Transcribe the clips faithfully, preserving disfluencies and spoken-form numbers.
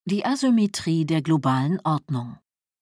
Die Asymmetrie der globalen Ordnung.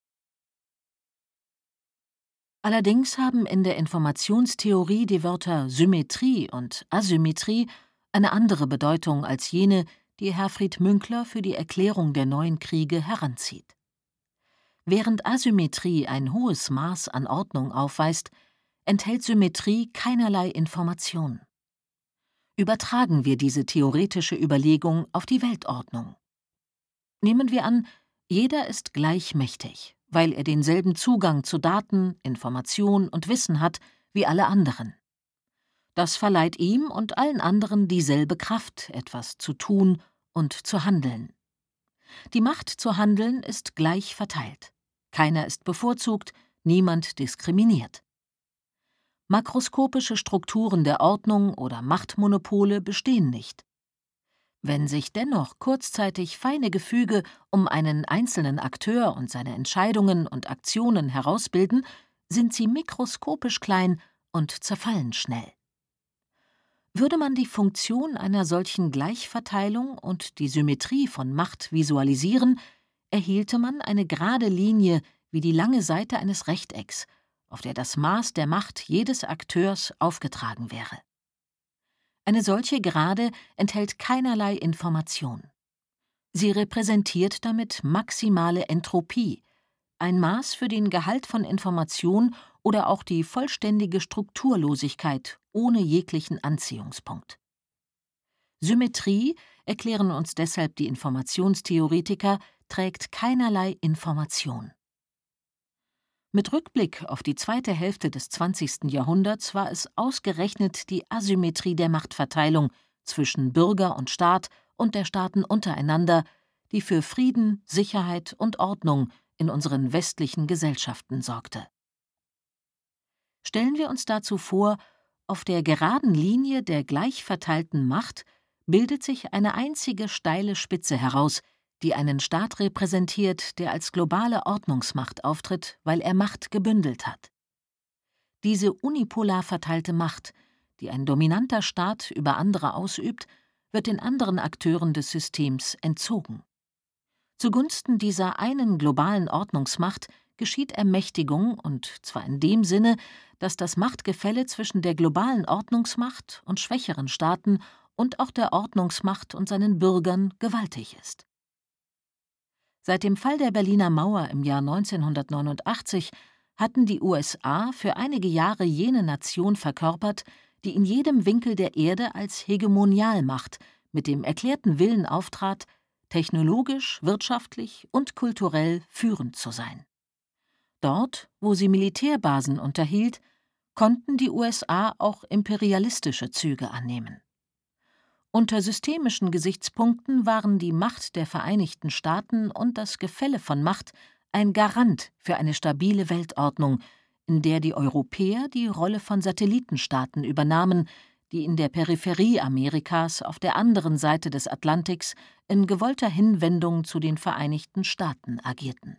Allerdings haben in der Informationstheorie die Wörter Symmetrie und Asymmetrie eine andere Bedeutung als jene, die Herfried Münkler für die Erklärung der neuen Kriege heranzieht. Während Asymmetrie ein hohes Maß an Ordnung aufweist, enthält Symmetrie keinerlei Information. Übertragen wir diese theoretische Überlegung auf die Weltordnung. Nehmen wir an, jeder ist gleich mächtig, weil er denselben Zugang zu Daten, Information und Wissen hat wie alle anderen. Das verleiht ihm und allen anderen dieselbe Kraft, etwas zu tun und zu handeln. Die Macht zu handeln ist gleich verteilt. Keiner ist bevorzugt, niemand diskriminiert. Makroskopische Strukturen der Ordnung oder Machtmonopole bestehen nicht. Wenn sich dennoch kurzzeitig feine Gefüge um einen einzelnen Akteur und seine Entscheidungen und Aktionen herausbilden, sind sie mikroskopisch klein und zerfallen schnell. Würde man die Funktion einer solchen Gleichverteilung und die Symmetrie von Macht visualisieren, erhielte man eine gerade Linie wie die lange Seite eines Rechtecks, auf der das Maß der Macht jedes Akteurs aufgetragen wäre. Eine solche Gerade enthält keinerlei Information. Sie repräsentiert damit maximale Entropie, ein Maß für den Gehalt von Information oder auch die vollständige Strukturlosigkeit ohne jeglichen Anziehungspunkt. Symmetrie, erklären uns deshalb die Informationstheoretiker, trägt keinerlei Information. Mit Rückblick auf die zweite Hälfte des zwanzigsten Jahrhunderts war es ausgerechnet die Asymmetrie der Machtverteilung zwischen Bürger und Staat und der Staaten untereinander, die für Frieden, Sicherheit und Ordnung in unseren westlichen Gesellschaften sorgte. Stellen wir uns dazu vor, auf der geraden Linie der gleich verteilten Macht bildet sich eine einzige steile Spitze heraus, die einen Staat repräsentiert, der als globale Ordnungsmacht auftritt, weil er Macht gebündelt hat. Diese unipolar verteilte Macht, die ein dominanter Staat über andere ausübt, wird den anderen Akteuren des Systems entzogen. Zugunsten dieser einen globalen Ordnungsmacht geschieht Ermächtigung, und zwar in dem Sinne, dass das Machtgefälle zwischen der globalen Ordnungsmacht und schwächeren Staaten und auch der Ordnungsmacht und seinen Bürgern gewaltig ist. Seit dem Fall der Berliner Mauer im Jahr neunzehnhundertneunundachtzig hatten die U S A für einige Jahre jene Nation verkörpert, die in jedem Winkel der Erde als Hegemonialmacht mit dem erklärten Willen auftrat, technologisch, wirtschaftlich und kulturell führend zu sein. Dort, wo sie Militärbasen unterhielt, konnten die U S A auch imperialistische Züge annehmen. Unter systemischen Gesichtspunkten waren die Macht der Vereinigten Staaten und das Gefälle von Macht ein Garant für eine stabile Weltordnung, in der die Europäer die Rolle von Satellitenstaaten übernahmen, die in der Peripherie Amerikas auf der anderen Seite des Atlantiks in gewollter Hinwendung zu den Vereinigten Staaten agierten.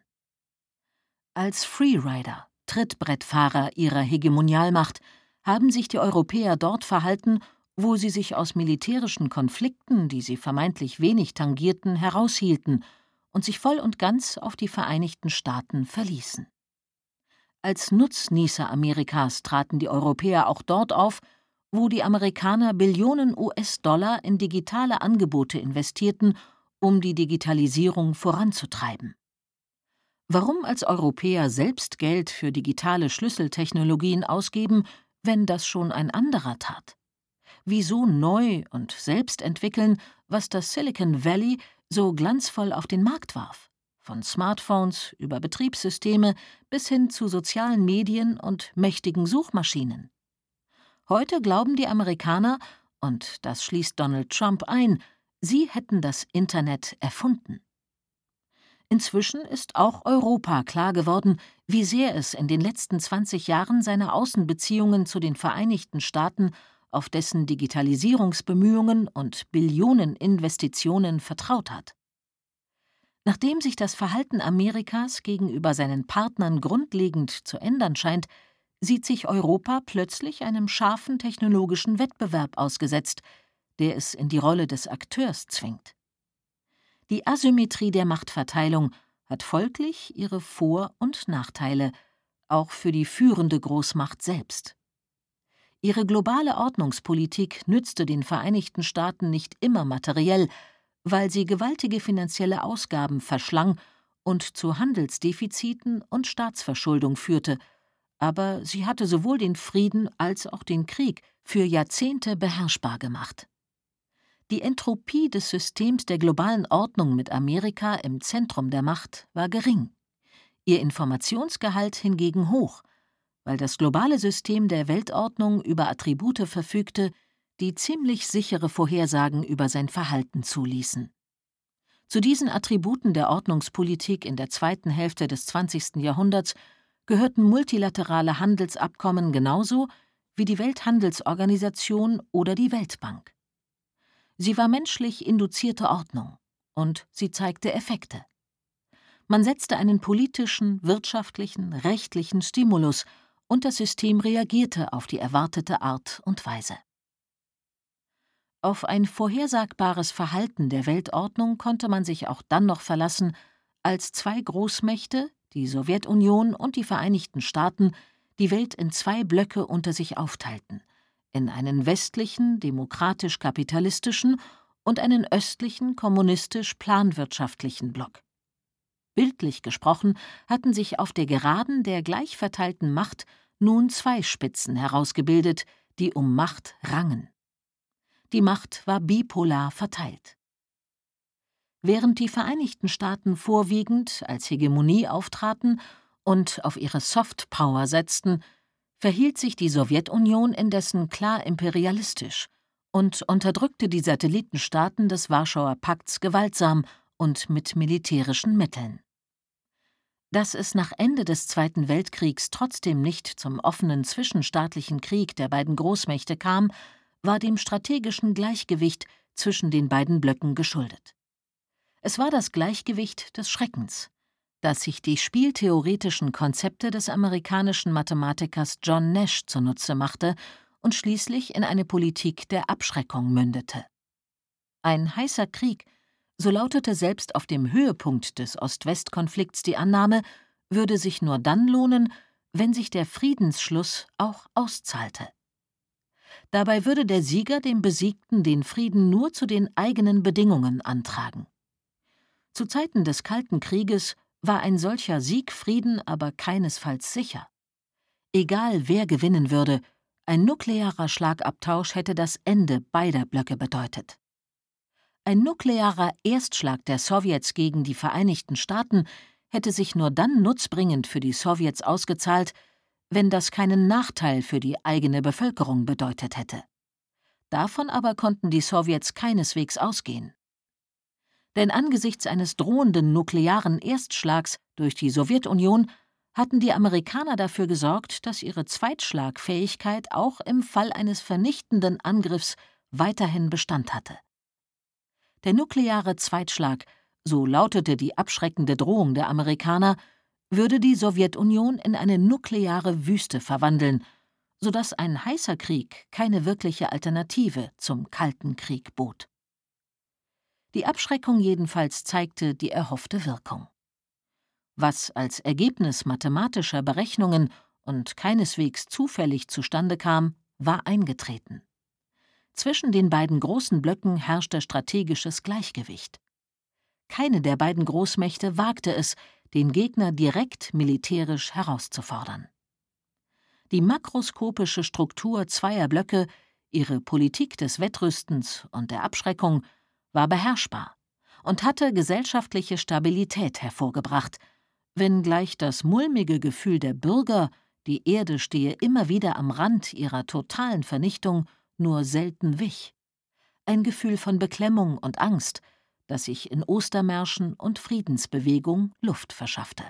Als Freerider, Trittbrettfahrer ihrer Hegemonialmacht, haben sich die Europäer dort verhalten, wo sie sich aus militärischen Konflikten, die sie vermeintlich wenig tangierten, heraushielten und sich voll und ganz auf die Vereinigten Staaten verließen. Als Nutznießer Amerikas traten die Europäer auch dort auf, wo die Amerikaner Billionen U S-Dollar in digitale Angebote investierten, um die Digitalisierung voranzutreiben. Warum als Europäer selbst Geld für digitale Schlüsseltechnologien ausgeben, wenn das schon ein anderer tat? Wieso neu und selbst entwickeln, was das Silicon Valley so glanzvoll auf den Markt warf? Von Smartphones über Betriebssysteme bis hin zu sozialen Medien und mächtigen Suchmaschinen. Heute glauben die Amerikaner, und das schließt Donald Trump ein, sie hätten das Internet erfunden. Inzwischen ist auch Europa klar geworden, wie sehr es in den letzten zwanzig Jahren seine Außenbeziehungen zu den Vereinigten Staaten auf dessen Digitalisierungsbemühungen und Billioneninvestitionen vertraut hat. Nachdem sich das Verhalten Amerikas gegenüber seinen Partnern grundlegend zu ändern scheint, sieht sich Europa plötzlich einem scharfen technologischen Wettbewerb ausgesetzt, der es in die Rolle des Akteurs zwingt. Die Asymmetrie der Machtverteilung hat folglich ihre Vor- und Nachteile, auch für die führende Großmacht selbst. Ihre globale Ordnungspolitik nützte den Vereinigten Staaten nicht immer materiell, weil sie gewaltige finanzielle Ausgaben verschlang und zu Handelsdefiziten und Staatsverschuldung führte, aber sie hatte sowohl den Frieden als auch den Krieg für Jahrzehnte beherrschbar gemacht. Die Entropie des Systems der globalen Ordnung mit Amerika im Zentrum der Macht war gering, ihr Informationsgehalt hingegen hoch, weil das globale System der Weltordnung über Attribute verfügte, die ziemlich sichere Vorhersagen über sein Verhalten zuließen. Zu diesen Attributen der Ordnungspolitik in der zweiten Hälfte des zwanzigsten Jahrhunderts gehörten multilaterale Handelsabkommen genauso wie die Welthandelsorganisation oder die Weltbank. Sie war menschlich induzierte Ordnung und sie zeigte Effekte. Man setzte einen politischen, wirtschaftlichen, rechtlichen Stimulus und das System reagierte auf die erwartete Art und Weise. Auf ein vorhersagbares Verhalten der Weltordnung konnte man sich auch dann noch verlassen, als zwei Großmächte, die Sowjetunion und die Vereinigten Staaten, die Welt in zwei Blöcke unter sich aufteilten, in einen westlichen, demokratisch-kapitalistischen und einen östlichen, kommunistisch-planwirtschaftlichen Block. Bildlich gesprochen hatten sich auf der Geraden der gleich verteilten Macht nun zwei Spitzen herausgebildet, die um Macht rangen. Die Macht war bipolar verteilt. Während die Vereinigten Staaten vorwiegend als Hegemonie auftraten und auf ihre Softpower setzten, verhielt sich die Sowjetunion indessen klar imperialistisch und unterdrückte die Satellitenstaaten des Warschauer Pakts gewaltsam und mit militärischen Mitteln. Dass es nach Ende des Zweiten Weltkriegs trotzdem nicht zum offenen zwischenstaatlichen Krieg der beiden Großmächte kam, war dem strategischen Gleichgewicht zwischen den beiden Blöcken geschuldet. Es war das Gleichgewicht des Schreckens, das sich die spieltheoretischen Konzepte des amerikanischen Mathematikers John Nash zunutze machte und schließlich in eine Politik der Abschreckung mündete. Ein heißer Krieg, so lautete selbst auf dem Höhepunkt des Ost-West-Konflikts die Annahme, würde sich nur dann lohnen, wenn sich der Friedensschluss auch auszahlte. Dabei würde der Sieger dem Besiegten den Frieden nur zu den eigenen Bedingungen antragen. Zu Zeiten des Kalten Krieges war ein solcher Siegfrieden aber keinesfalls sicher. Egal wer gewinnen würde, ein nuklearer Schlagabtausch hätte das Ende beider Blöcke bedeutet. Ein nuklearer Erstschlag der Sowjets gegen die Vereinigten Staaten hätte sich nur dann nutzbringend für die Sowjets ausgezahlt, wenn das keinen Nachteil für die eigene Bevölkerung bedeutet hätte. Davon aber konnten die Sowjets keineswegs ausgehen. Denn angesichts eines drohenden nuklearen Erstschlags durch die Sowjetunion hatten die Amerikaner dafür gesorgt, dass ihre Zweitschlagfähigkeit auch im Fall eines vernichtenden Angriffs weiterhin Bestand hatte. Der nukleare Zweitschlag, so lautete die abschreckende Drohung der Amerikaner, würde die Sowjetunion in eine nukleare Wüste verwandeln, sodass ein heißer Krieg keine wirkliche Alternative zum Kalten Krieg bot. Die Abschreckung jedenfalls zeigte die erhoffte Wirkung. Was als Ergebnis mathematischer Berechnungen und keineswegs zufällig zustande kam, war eingetreten. Zwischen den beiden großen Blöcken herrschte strategisches Gleichgewicht. Keine der beiden Großmächte wagte es, den Gegner direkt militärisch herauszufordern. Die makroskopische Struktur zweier Blöcke, ihre Politik des Wettrüstens und der Abschreckung, war beherrschbar und hatte gesellschaftliche Stabilität hervorgebracht, wenngleich das mulmige Gefühl der Bürger, die Erde stehe immer wieder am Rand ihrer totalen Vernichtung, nur selten wich. Ein Gefühl von Beklemmung und Angst, das sich in Ostermärschen und Friedensbewegung Luft verschaffte.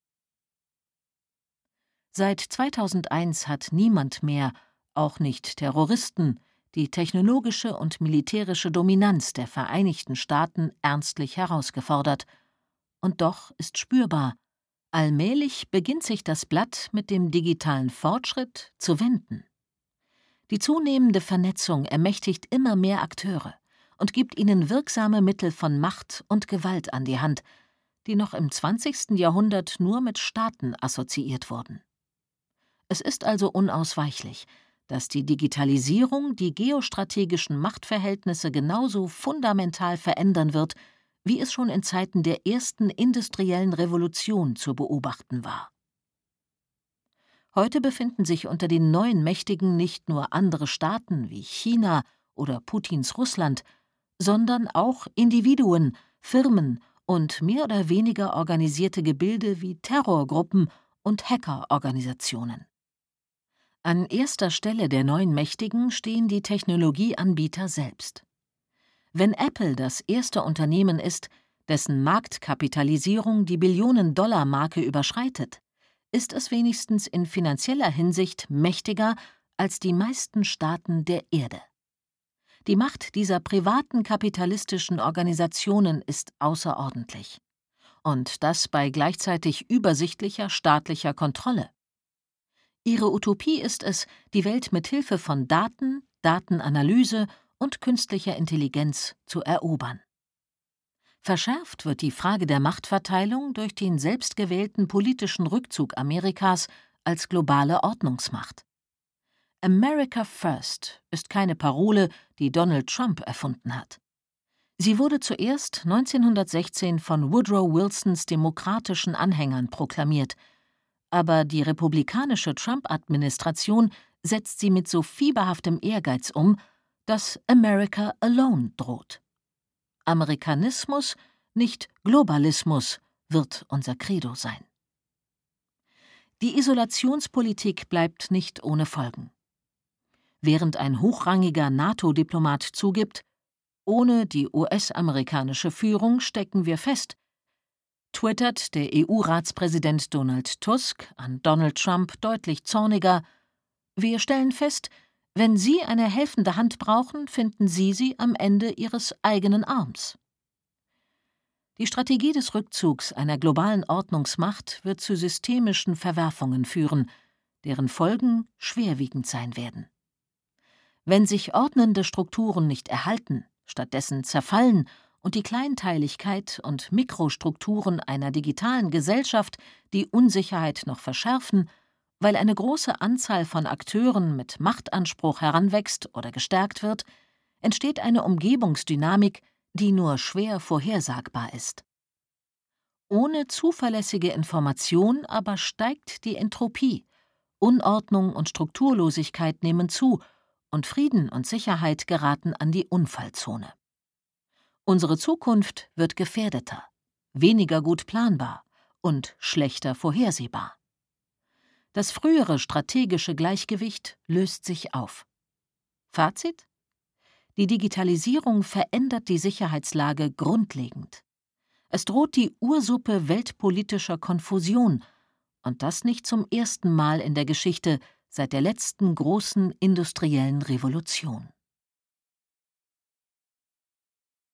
Seit zweitausendeins hat niemand mehr, auch nicht Terroristen, die technologische und militärische Dominanz der Vereinigten Staaten ernstlich herausgefordert. Und doch ist spürbar, allmählich beginnt sich das Blatt mit dem digitalen Fortschritt zu wenden. Die zunehmende Vernetzung ermächtigt immer mehr Akteure und gibt ihnen wirksame Mittel von Macht und Gewalt an die Hand, die noch im zwanzigsten Jahrhundert nur mit Staaten assoziiert wurden. Es ist also unausweichlich, dass die Digitalisierung die geostrategischen Machtverhältnisse genauso fundamental verändern wird, wie es schon in Zeiten der ersten industriellen Revolution zu beobachten war. Heute befinden sich unter den neuen Mächtigen nicht nur andere Staaten wie China oder Putins Russland, sondern auch Individuen, Firmen und mehr oder weniger organisierte Gebilde wie Terrorgruppen und Hackerorganisationen. An erster Stelle der neuen Mächtigen stehen die Technologieanbieter selbst. Wenn Apple das erste Unternehmen ist, dessen Marktkapitalisierung die Billionen-Dollar-Marke überschreitet, ist es wenigstens in finanzieller Hinsicht mächtiger als die meisten Staaten der Erde. Die Macht dieser privaten kapitalistischen Organisationen ist außerordentlich. Und das bei gleichzeitig übersichtlicher staatlicher Kontrolle. Ihre Utopie ist es, die Welt mit Hilfe von Daten, Datenanalyse und künstlicher Intelligenz zu erobern. Verschärft wird die Frage der Machtverteilung durch den selbstgewählten politischen Rückzug Amerikas als globale Ordnungsmacht. America First ist keine Parole, die Donald Trump erfunden hat. Sie wurde zuerst neunzehnhundertsechzehn von Woodrow Wilsons demokratischen Anhängern proklamiert, aber die republikanische Trump-Administration setzt sie mit so fieberhaftem Ehrgeiz um, dass America Alone droht. Amerikanismus, nicht Globalismus, wird unser Credo sein. Die Isolationspolitik bleibt nicht ohne Folgen. Während ein hochrangiger NATO-Diplomat zugibt, ohne die U S-amerikanische Führung stecken wir fest, twittert der E U-Ratspräsident Donald Tusk an Donald Trump deutlich zorniger: Wir stellen fest, wenn Sie eine helfende Hand brauchen, finden Sie sie am Ende Ihres eigenen Arms. Die Strategie des Rückzugs einer globalen Ordnungsmacht wird zu systemischen Verwerfungen führen, deren Folgen schwerwiegend sein werden. Wenn sich ordnende Strukturen nicht erhalten, stattdessen zerfallen und die Kleinteiligkeit und Mikrostrukturen einer digitalen Gesellschaft die Unsicherheit noch verschärfen, weil eine große Anzahl von Akteuren mit Machtanspruch heranwächst oder gestärkt wird, entsteht eine Umgebungsdynamik, die nur schwer vorhersagbar ist. Ohne zuverlässige Information aber steigt die Entropie, Unordnung und Strukturlosigkeit nehmen zu und Frieden und Sicherheit geraten an die Unfallzone. Unsere Zukunft wird gefährdeter, weniger gut planbar und schlechter vorhersehbar. Das frühere strategische Gleichgewicht löst sich auf. Fazit: Die Digitalisierung verändert die Sicherheitslage grundlegend. Es droht die Ursuppe weltpolitischer Konfusion, und das nicht zum ersten Mal in der Geschichte seit der letzten großen industriellen Revolution.